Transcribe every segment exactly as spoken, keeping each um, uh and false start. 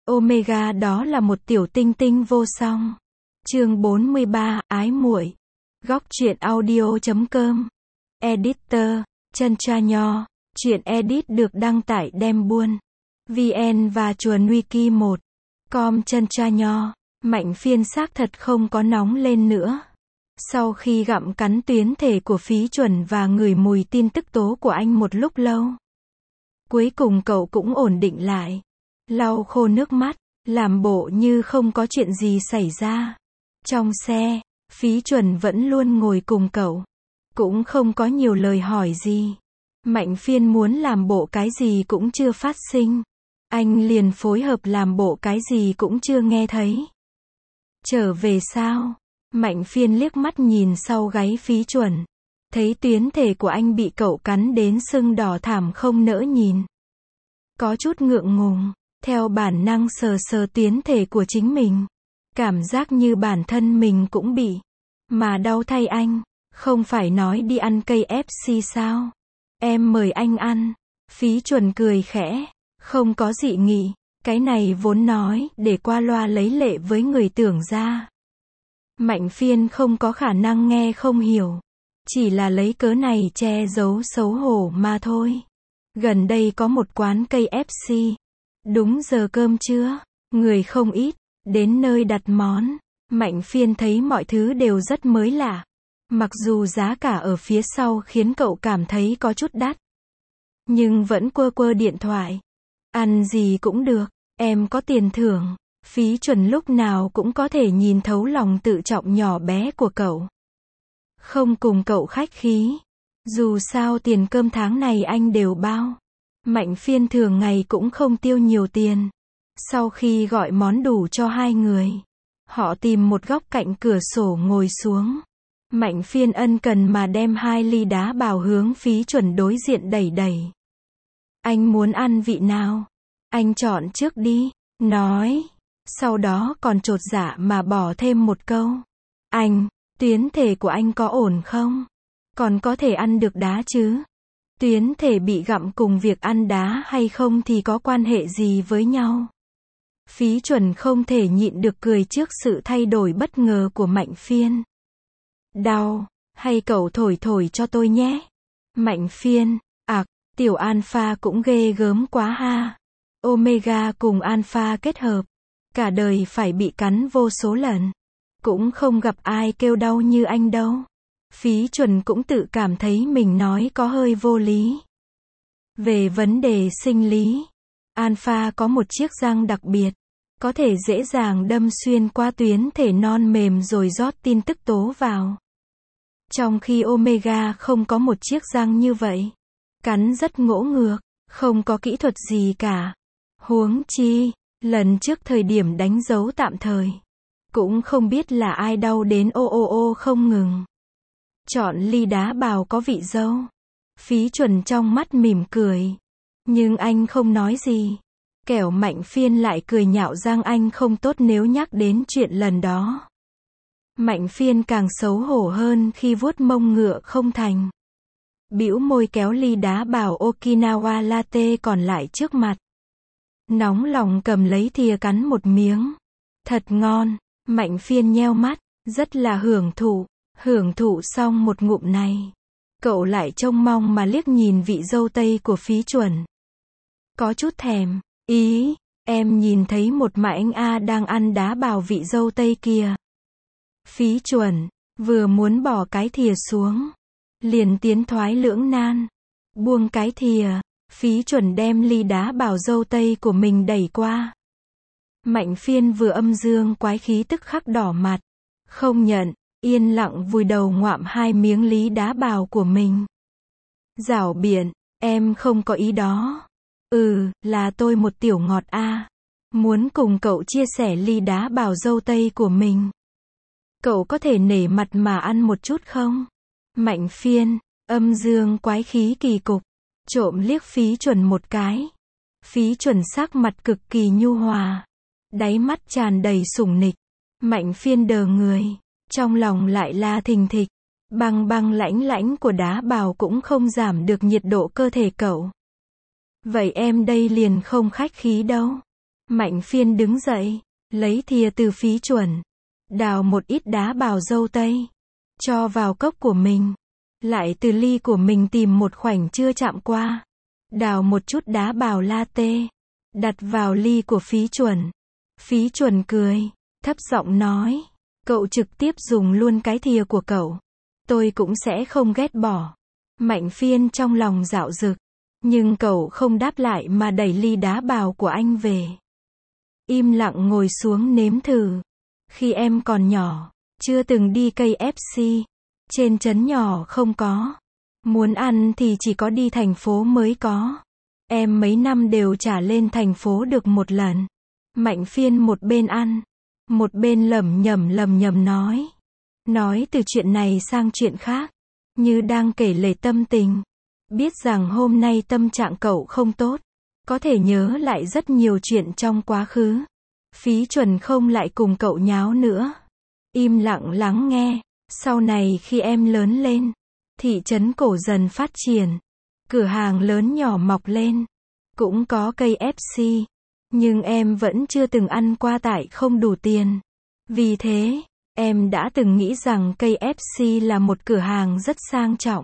Omega đó là một tiểu tinh tinh vô song. Chương bốn mươi ba, ái muội. Góc truyện audio chấm com. Editor, Chân Tra Nho. Truyện edit được đăng tải đem buôn. vê en và chuồn wiki một. Com Chân Tra Nho. Mạnh Phiên xác thật không có nóng lên nữa. Sau khi gặm cắn tuyến thể của Phí Chuẩn và ngửi mùi tin tức tố của anh một lúc lâu, cuối cùng cậu cũng ổn định lại. Lau khô nước mắt, làm bộ như không có chuyện gì xảy ra. Trong xe, Phí Chuẩn vẫn luôn ngồi cùng cậu. Cũng không có nhiều lời hỏi gì. Mạnh Phiên muốn làm bộ cái gì cũng chưa phát sinh. Anh liền phối hợp làm bộ cái gì cũng chưa nghe thấy. Trở về sao? Mạnh Phiên liếc mắt nhìn sau gáy Phí Chuẩn. Thấy tuyến thể của anh bị cậu cắn đến sưng đỏ thảm không nỡ nhìn. Có chút ngượng ngùng, theo bản năng sờ sờ tuyến thể của chính mình. Cảm giác như bản thân mình cũng bị. Mà đau thay anh, không phải nói đi ăn cây ép xê sao? Em mời anh ăn. Phí Chuẩn cười khẽ, không có dị nghị. Cái này vốn nói để qua loa lấy lệ với người tưởng ra. Mạnh Phiên không có khả năng nghe không hiểu. Chỉ là lấy cớ này che giấu xấu hổ mà thôi. Gần đây có một quán cây ép xê. Đúng giờ cơm trưa, người không ít, đến nơi đặt món. Mạnh Phiên thấy mọi thứ đều rất mới lạ. Mặc dù giá cả ở phía sau khiến cậu cảm thấy có chút đắt. Nhưng vẫn quơ quơ điện thoại. Ăn gì cũng được, em có tiền thưởng. Phí Chuẩn lúc nào cũng có thể nhìn thấu lòng tự trọng nhỏ bé của cậu. Không cùng cậu khách khí. Dù sao tiền cơm tháng này anh đều bao. Mạnh Phiên thường ngày cũng không tiêu nhiều tiền. Sau khi gọi món đủ cho hai người, họ tìm một góc cạnh cửa sổ ngồi xuống. Mạnh Phiên ân cần mà đem hai ly đá bào hướng Phí Chuẩn đối diện đẩy đẩy. Anh muốn ăn vị nào? Anh chọn trước đi, nói. Sau đó còn chột dạ mà bỏ thêm một câu. Anh, tuyến thể của anh có ổn không? Còn có thể ăn được đá chứ? Tuyến thể bị gặm cùng việc ăn đá hay không thì có quan hệ gì với nhau? Phí Chuẩn không thể nhịn được cười trước sự thay đổi bất ngờ của Mạnh Phiên. Đau, hay cậu thổi thổi cho tôi nhé? Mạnh Phiên, ạc, tiểu alpha cũng ghê gớm quá ha. Omega cùng alpha kết hợp. Cả đời phải bị cắn vô số lần. Cũng không gặp ai kêu đau như anh đâu. Phí Chuẩn cũng tự cảm thấy mình nói có hơi vô lý. Về vấn đề sinh lý, alpha có một chiếc răng đặc biệt. Có thể dễ dàng đâm xuyên qua tuyến thể non mềm rồi rót tin tức tố vào. Trong khi Omega không có một chiếc răng như vậy. Cắn rất ngỗ ngược, không có kỹ thuật gì cả. Huống chi, lần trước thời điểm đánh dấu tạm thời, cũng không biết là ai đau đến ô ô ô không ngừng. Chọn ly đá bào có vị dâu. Phí Chuẩn trong mắt mỉm cười. Nhưng anh không nói gì. Kẻo Mạnh Phiên lại cười nhạo rằng anh không tốt nếu nhắc đến chuyện lần đó. Mạnh Phiên càng xấu hổ hơn khi vuốt mông ngựa không thành. Bĩu môi kéo ly đá bào Okinawa latte còn lại trước mặt. Nóng lòng cầm lấy thìa cắn một miếng. Thật ngon. Mạnh Phiên nheo mắt, rất là hưởng thụ. Hưởng thụ xong một ngụm này, cậu lại trông mong mà liếc nhìn vị dâu tây của Phí Chuẩn. Có chút thèm. Ý, em nhìn thấy một mà anh A đang ăn đá bào vị dâu tây kia. Phí Chuẩn, vừa muốn bỏ cái thìa xuống, liền tiến thoái lưỡng nan. Buông cái thìa, Phí Chuẩn đem ly đá bào dâu tây của mình đẩy qua. Mạnh Phiên vừa âm dương quái khí tức khắc đỏ mặt. Không nhận, yên lặng vùi đầu ngoạm hai miếng lý đá bào của mình. Giảo biện, em không có ý đó. Ừ, là tôi một tiểu ngọt a. Muốn cùng cậu chia sẻ ly đá bào dâu tây của mình. Cậu có thể nể mặt mà ăn một chút không? Mạnh Phiên, âm dương quái khí kỳ cục, trộm liếc Phí Chuẩn một cái. Phí Chuẩn sắc mặt cực kỳ nhu hòa. Đáy mắt tràn đầy sủng nịch. Mạnh Phiên đờ người. Trong lòng lại la thình thịch. Băng băng lãnh lãnh của đá bào cũng không giảm được nhiệt độ cơ thể cậu. Vậy em đây liền không khách khí đâu. Mạnh Phiên đứng dậy, lấy thìa từ Phí Chuẩn, đào một ít đá bào dâu tây, cho vào cốc của mình. Lại từ ly của mình tìm một khoảnh chưa chạm qua, đào một chút đá bào latte, đặt vào ly của Phí Chuẩn. Phí Chuẩn cười, thấp giọng nói, cậu trực tiếp dùng luôn cái thìa của cậu. Tôi cũng sẽ không ghét bỏ. Mạnh Phiên trong lòng dạo dực, nhưng cậu không đáp lại mà đẩy ly đá bào của anh về. Im lặng ngồi xuống nếm thử. Khi em còn nhỏ, chưa từng đi ca ép xê, trên trấn nhỏ không có. Muốn ăn thì chỉ có đi thành phố mới có. Em mấy năm đều trả lên thành phố được một lần. Mạnh Phiên một bên ăn, một bên lẩm nhẩm lẩm nhẩm nói. Nói từ chuyện này sang chuyện khác, như đang kể lể tâm tình. Biết rằng hôm nay tâm trạng cậu không tốt, có thể nhớ lại rất nhiều chuyện trong quá khứ. Phí Chuẩn không lại cùng cậu nháo nữa. Im lặng lắng nghe. Sau này khi em lớn lên, thị trấn cổ dần phát triển, cửa hàng lớn nhỏ mọc lên, cũng có ca ép xê, nhưng em vẫn chưa từng ăn qua tại không đủ tiền. Vì thế, em đã từng nghĩ rằng ca ép xê là một cửa hàng rất sang trọng.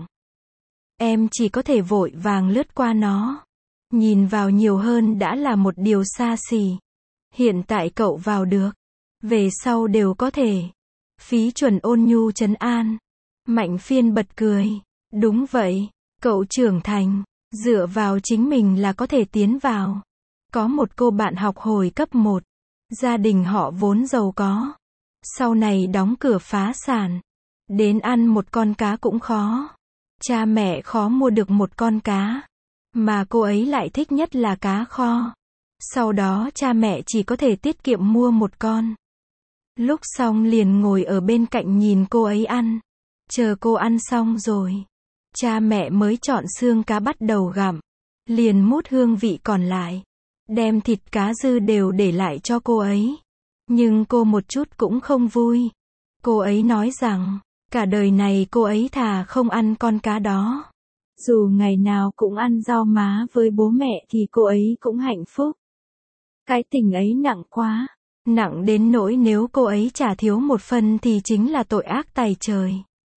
Em chỉ có thể vội vàng lướt qua nó. Nhìn vào nhiều hơn đã là một điều xa xỉ. Hiện tại cậu vào được, về sau đều có thể. Phí Chuẩn ôn nhu trấn an. Mạnh Phiên bật cười. Đúng vậy, cậu trưởng thành, dựa vào chính mình là có thể tiến vào. Có một cô bạn học hồi cấp một, gia đình họ vốn giàu có. Sau này đóng cửa phá sản, đến ăn một con cá cũng khó. Cha mẹ khó mua được một con cá, mà cô ấy lại thích nhất là cá kho. Sau đó cha mẹ chỉ có thể tiết kiệm mua một con. Lúc xong liền ngồi ở bên cạnh nhìn cô ấy ăn. Chờ cô ăn xong rồi, cha mẹ mới chọn xương cá bắt đầu gặm, liền mút hương vị còn lại, đem thịt cá dư đều để lại cho cô ấy. Nhưng cô một chút cũng không vui. Cô ấy nói rằng, cả đời này cô ấy thà không ăn con cá đó. Dù ngày nào cũng ăn rau má với bố mẹ thì cô ấy cũng hạnh phúc. Cái tình ấy nặng quá. Nặng đến nỗi nếu cô ấy trả thiếu một phần thì chính là tội ác tày trời.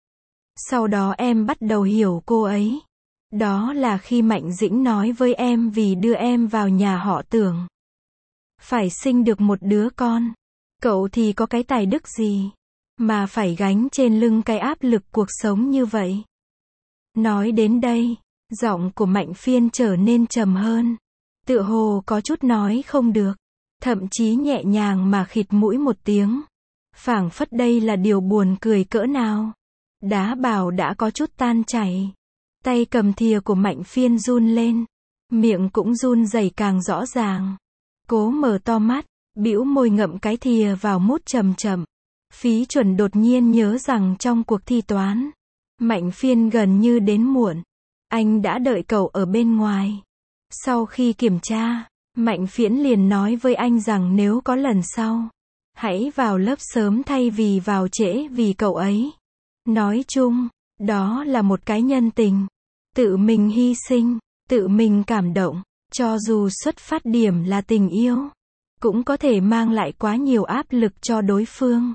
Sau đó em bắt đầu hiểu cô ấy. Đó là khi Mạnh Dĩnh nói với em vì đưa em vào nhà họ Tưởng. Phải sinh được một đứa con. Cậu thì có cái tài đức gì mà phải gánh trên lưng cái áp lực cuộc sống như vậy. Nói đến đây, giọng của Mạnh Phiên trở nên trầm hơn. Tựa hồ có chút nói không được. Thậm chí nhẹ nhàng mà khịt mũi một tiếng. Phảng phất đây là điều buồn cười cỡ nào. Đá bào đã có chút tan chảy. Tay cầm thìa của Mạnh Phiên run lên. Miệng cũng run rẩy càng rõ ràng. Cố mở to mắt, bĩu môi ngậm cái thìa vào mút chậm chậm. Phí Chuẩn đột nhiên nhớ rằng trong cuộc thi toán, Mạnh Phiên gần như đến muộn. Anh đã đợi cậu ở bên ngoài. Sau khi kiểm tra, Mạnh Phiễn liền nói với anh rằng nếu có lần sau, hãy vào lớp sớm thay vì vào trễ vì cậu ấy. Nói chung, đó là một cái nhân tình. Tự mình hy sinh, tự mình cảm động, cho dù xuất phát điểm là tình yêu, cũng có thể mang lại quá nhiều áp lực cho đối phương.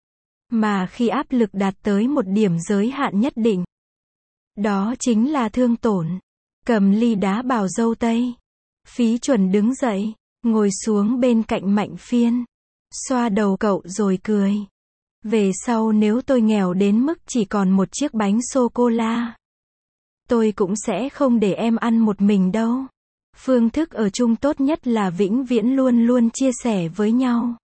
Mà khi áp lực đạt tới một điểm giới hạn nhất định, đó chính là thương tổn. Cầm ly đá bào dâu tây. Phí Chuẩn đứng dậy, ngồi xuống bên cạnh Mạnh Phiên, xoa đầu cậu rồi cười. Về sau nếu tôi nghèo đến mức chỉ còn một chiếc bánh sô-cô-la, tôi cũng sẽ không để em ăn một mình đâu. Phương thức ở chung tốt nhất là vĩnh viễn luôn luôn chia sẻ với nhau.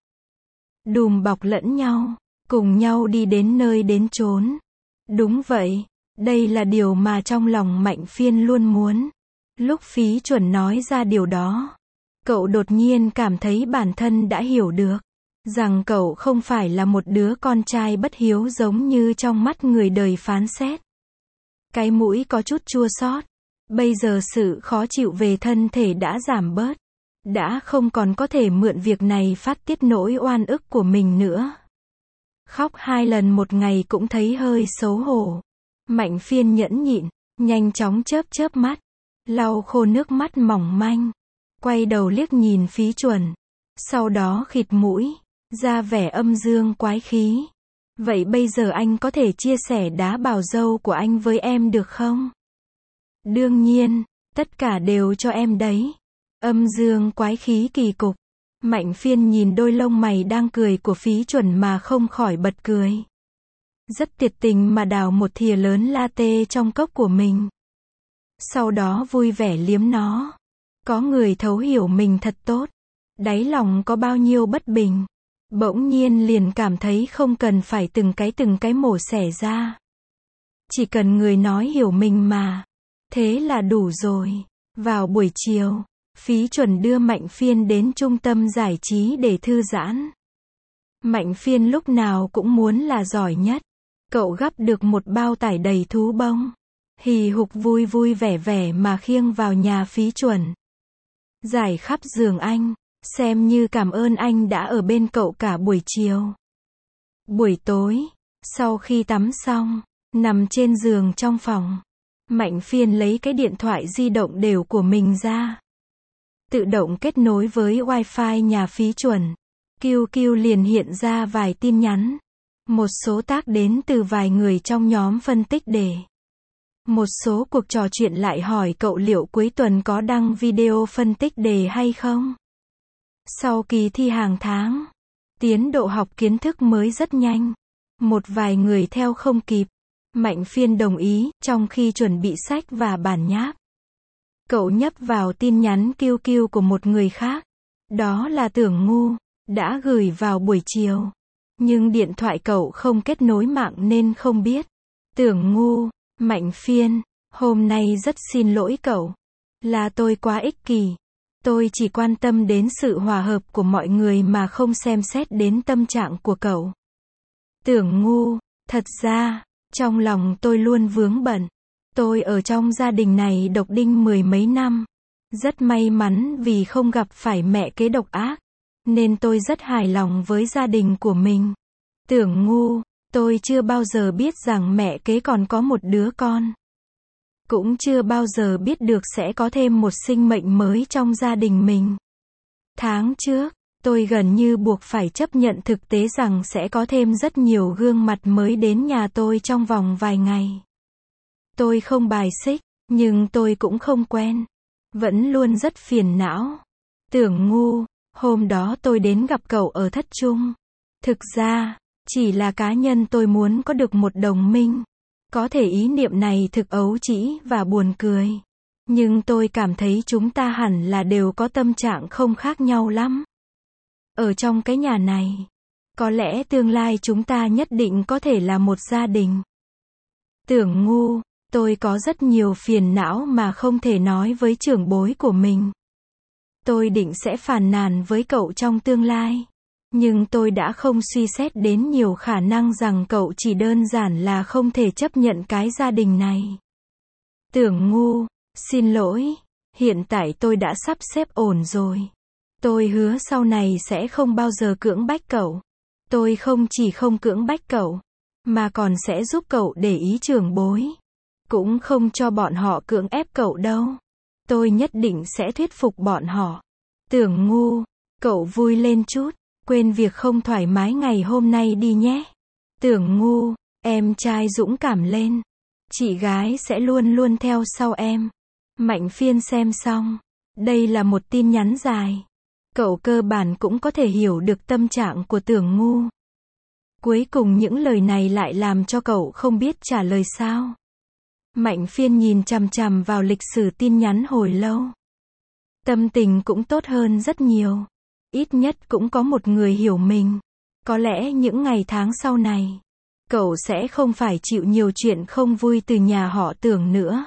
Đùm bọc lẫn nhau, cùng nhau đi đến nơi đến chốn. Đúng vậy, đây là điều mà trong lòng Mạnh Phiên luôn muốn. Lúc Phí Chuẩn nói ra điều đó, cậu đột nhiên cảm thấy bản thân đã hiểu được, rằng cậu không phải là một đứa con trai bất hiếu giống như trong mắt người đời phán xét. Cái mũi có chút chua xót. Bây giờ sự khó chịu về thân thể đã giảm bớt. Đã không còn có thể mượn việc này phát tiết nỗi oan ức của mình nữa. Khóc hai lần một ngày cũng thấy hơi xấu hổ. Mạnh Phiên nhẫn nhịn, nhanh chóng chớp chớp mắt, lau khô nước mắt mỏng manh. Quay đầu liếc nhìn Phí Chuẩn. Sau đó khịt mũi, ra vẻ âm dương quái khí. Vậy bây giờ anh có thể chia sẻ đá bào dâu của anh với em được không? Đương nhiên, tất cả đều cho em đấy. Âm dương quái khí kỳ cục. Mạnh Phiên nhìn đôi lông mày đang cười của Phí Chuẩn mà không khỏi bật cười. Rất tuyệt tình mà đào một thìa lớn latte trong cốc của mình. Sau đó vui vẻ liếm nó. Có người thấu hiểu mình thật tốt. Đáy lòng có bao nhiêu bất bình. Bỗng nhiên liền cảm thấy không cần phải từng cái từng cái mổ xẻ ra. Chỉ cần người nói hiểu mình mà. Thế là đủ rồi. Vào buổi chiều, Phí Chuẩn đưa Mạnh Phiên đến trung tâm giải trí để thư giãn. Mạnh Phiên lúc nào cũng muốn là giỏi nhất. Cậu gắp được một bao tải đầy thú bông. Hì hục vui vui vẻ vẻ mà khiêng vào nhà Phí Chuẩn. Giải khắp giường anh, xem như cảm ơn anh đã ở bên cậu cả buổi chiều. Buổi tối, sau khi tắm xong, nằm trên giường trong phòng, Mạnh Phiên lấy cái điện thoại di động đều của mình ra. Tự động kết nối với Wi-Fi nhà Phí Chuẩn. Kiu kiu liền hiện ra vài tin nhắn. Một số tác đến từ vài người trong nhóm phân tích đề. Một số cuộc trò chuyện lại hỏi cậu liệu cuối tuần có đăng video phân tích đề hay không. Sau kỳ thi hàng tháng, tiến độ học kiến thức mới rất nhanh. Một vài người theo không kịp. Mạnh Phiên đồng ý, trong khi chuẩn bị sách và bản nháp. Cậu nhấp vào tin nhắn kiu kiu của một người khác. Đó là Tưởng Ngu, đã gửi vào buổi chiều. Nhưng điện thoại cậu không kết nối mạng nên không biết. Tưởng Ngu, Mạnh Phiên, hôm nay rất xin lỗi cậu. Là tôi quá ích kỷ. Tôi chỉ quan tâm đến sự hòa hợp của mọi người mà không xem xét đến tâm trạng của cậu. Tưởng Ngu, thật ra, trong lòng tôi luôn vướng bận. Tôi ở trong gia đình này độc đinh mười mấy năm. Rất may mắn vì không gặp phải mẹ kế độc ác. Nên tôi rất hài lòng với gia đình của mình. Tưởng Ngu, tôi chưa bao giờ biết rằng mẹ kế còn có một đứa con. Cũng chưa bao giờ biết được sẽ có thêm một sinh mệnh mới trong gia đình mình. Tháng trước, tôi gần như buộc phải chấp nhận thực tế rằng sẽ có thêm rất nhiều gương mặt mới đến nhà tôi trong vòng vài ngày. Tôi không bài xích, nhưng tôi cũng không quen. Vẫn luôn rất phiền não. Tưởng Ngu, hôm đó tôi đến gặp cậu ở Thất Trung. Thực ra, chỉ là cá nhân tôi muốn có được một đồng minh. Có thể ý niệm này thực ấu trĩ và buồn cười. Nhưng tôi cảm thấy chúng ta hẳn là đều có tâm trạng không khác nhau lắm. Ở trong cái nhà này, có lẽ tương lai chúng ta nhất định có thể là một gia đình. Tưởng Ngu, tôi có rất nhiều phiền não mà không thể nói với trưởng bối của mình. Tôi định sẽ phàn nàn với cậu trong tương lai. Nhưng tôi đã không suy xét đến nhiều khả năng rằng cậu chỉ đơn giản là không thể chấp nhận cái gia đình này. Tưởng Ngu, xin lỗi, hiện tại tôi đã sắp xếp ổn rồi. Tôi hứa sau này sẽ không bao giờ cưỡng bách cậu. Tôi không chỉ không cưỡng bách cậu, mà còn sẽ giúp cậu để ý trưởng bối. Cũng không cho bọn họ cưỡng ép cậu đâu. Tôi nhất định sẽ thuyết phục bọn họ. Tưởng Ngu, cậu vui lên chút. Quên việc không thoải mái ngày hôm nay đi nhé. Tưởng Ngu, em trai dũng cảm lên. Chị gái sẽ luôn luôn theo sau em. Mạnh Phiên xem xong. Đây là một tin nhắn dài. Cậu cơ bản cũng có thể hiểu được tâm trạng của Tưởng Ngu. Cuối cùng những lời này lại làm cho cậu không biết trả lời sao. Mạnh Phiên nhìn chằm chằm vào lịch sử tin nhắn hồi lâu. Tâm tình cũng tốt hơn rất nhiều. Ít nhất cũng có một người hiểu mình. Có lẽ những ngày tháng sau này, cậu sẽ không phải chịu nhiều chuyện không vui từ nhà họ Tưởng nữa.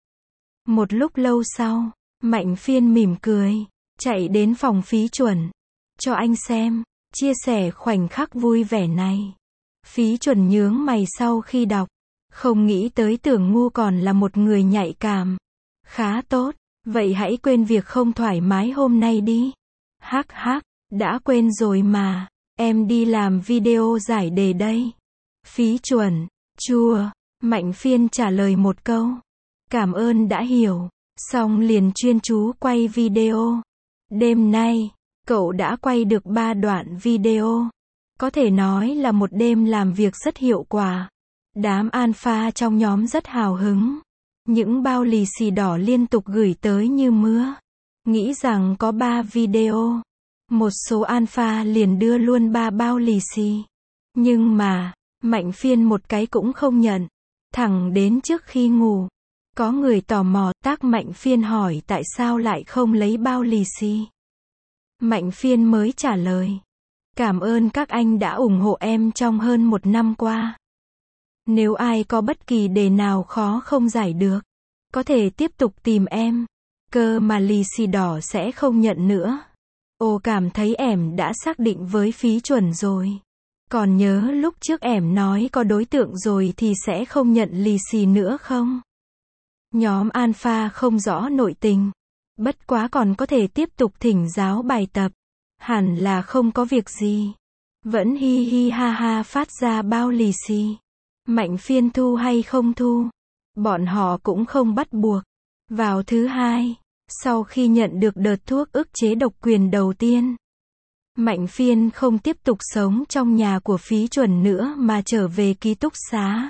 Một lúc lâu sau, Mạnh Phiên mỉm cười, chạy đến phòng Phí Chuẩn. Cho anh xem, chia sẻ khoảnh khắc vui vẻ này. Phí Chuẩn nhướng mày sau khi đọc. Không nghĩ tới Tưởng Ngu còn là một người nhạy cảm. Khá tốt, vậy hãy quên việc không thoải mái hôm nay đi. Hắc hắc, đã quên rồi mà, em đi làm video giải đề đây. Phí Chuẩn, chua, Mạnh Phiên trả lời một câu. Cảm ơn đã hiểu, xong liền chuyên chú quay video. Đêm nay, Cậu đã quay được ba đoạn video. Có thể nói là một đêm làm việc rất hiệu quả. Đám alpha trong nhóm rất hào hứng. Những bao lì xì đỏ liên tục gửi tới như mưa. Nghĩ rằng có ba video. Một số alpha liền đưa luôn ba bao lì xì. Nhưng mà, Mạnh Phiên một cái cũng không nhận. Thẳng đến trước khi ngủ. Có người tò mò, tác Mạnh Phiên hỏi tại sao lại không lấy bao lì xì. Mạnh Phiên mới trả lời. Cảm ơn các anh đã ủng hộ em trong hơn một năm qua. Nếu ai có bất kỳ đề nào khó không giải được, có thể tiếp tục tìm em. Cơ mà lì xì đỏ sẽ không nhận nữa. Ồ, cảm thấy em đã xác định với Phí Chuẩn rồi. Còn nhớ lúc trước em nói có đối tượng rồi thì sẽ không nhận lì xì nữa không? Nhóm alpha không rõ nội tình. Bất quá còn có thể tiếp tục thỉnh giáo bài tập. Hẳn là không có việc gì. Vẫn hi hi ha ha phát ra bao lì xì. Mạnh Phiên thu hay không thu? Bọn họ cũng không bắt buộc. Vào thứ hai, sau khi nhận được đợt thuốc ức chế độc quyền đầu tiên, Mạnh Phiên không tiếp tục sống trong nhà của Phí Chuẩn nữa mà trở về ký túc xá.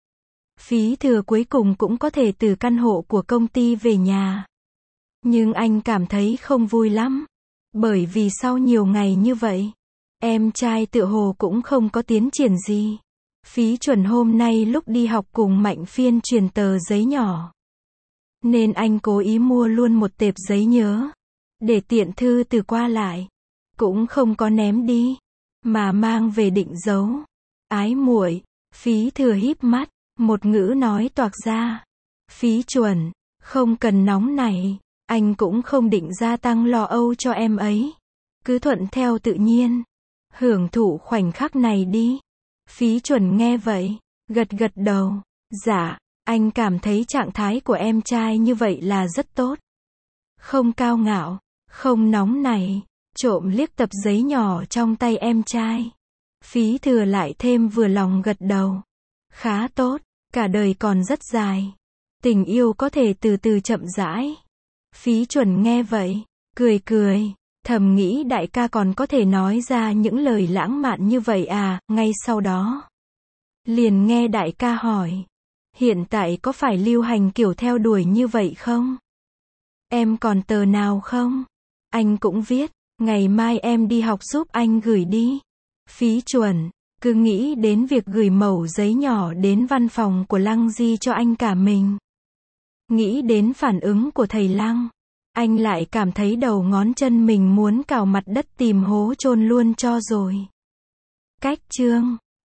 Phí Thừa cuối cùng cũng có thể từ căn hộ của công ty về nhà. Nhưng anh cảm thấy không vui lắm. Bởi vì sau nhiều ngày như vậy, em trai tựa hồ cũng không có tiến triển gì. Phí Chuẩn hôm nay lúc đi học cùng Mạnh Phiên truyền tờ giấy nhỏ. Nên anh cố ý mua luôn một tệp giấy nhớ. Để tiện thư từ qua lại. Cũng không có ném đi. Mà mang về định giấu. Ái muội. Phí Thừa híp mắt. Một ngữ nói toạc ra. Phí Chuẩn. Không cần nóng này. Anh cũng không định gia tăng lo âu cho em ấy. Cứ thuận theo tự nhiên. Hưởng thụ khoảnh khắc này đi. Phí Chuẩn nghe vậy. Gật gật đầu. Dạ. Anh cảm thấy trạng thái của em trai như vậy là rất tốt. Không cao ngạo. Không nóng này. Trộm liếc tập giấy nhỏ trong tay em trai. Phí Thừa lại thêm vừa lòng gật đầu. Khá tốt. Cả đời còn rất dài. Tình yêu có thể từ từ chậm rãi. Phí Chuẩn nghe vậy. Cười cười. Thầm nghĩ đại ca còn có thể nói ra những lời lãng mạn như vậy à. Ngay sau đó, liền nghe đại ca hỏi. Hiện tại có phải lưu hành kiểu theo đuổi như vậy không? Em còn tờ nào không? Anh cũng viết. Ngày mai em đi học giúp anh gửi đi. Phí Chuẩn cứ nghĩ đến việc gửi mẩu giấy nhỏ đến văn phòng của Lăng Di cho anh cả mình. Nghĩ đến phản ứng của thầy Lăng, anh lại cảm thấy đầu ngón chân mình muốn cào mặt đất tìm hố chôn luôn cho rồi. Cách chương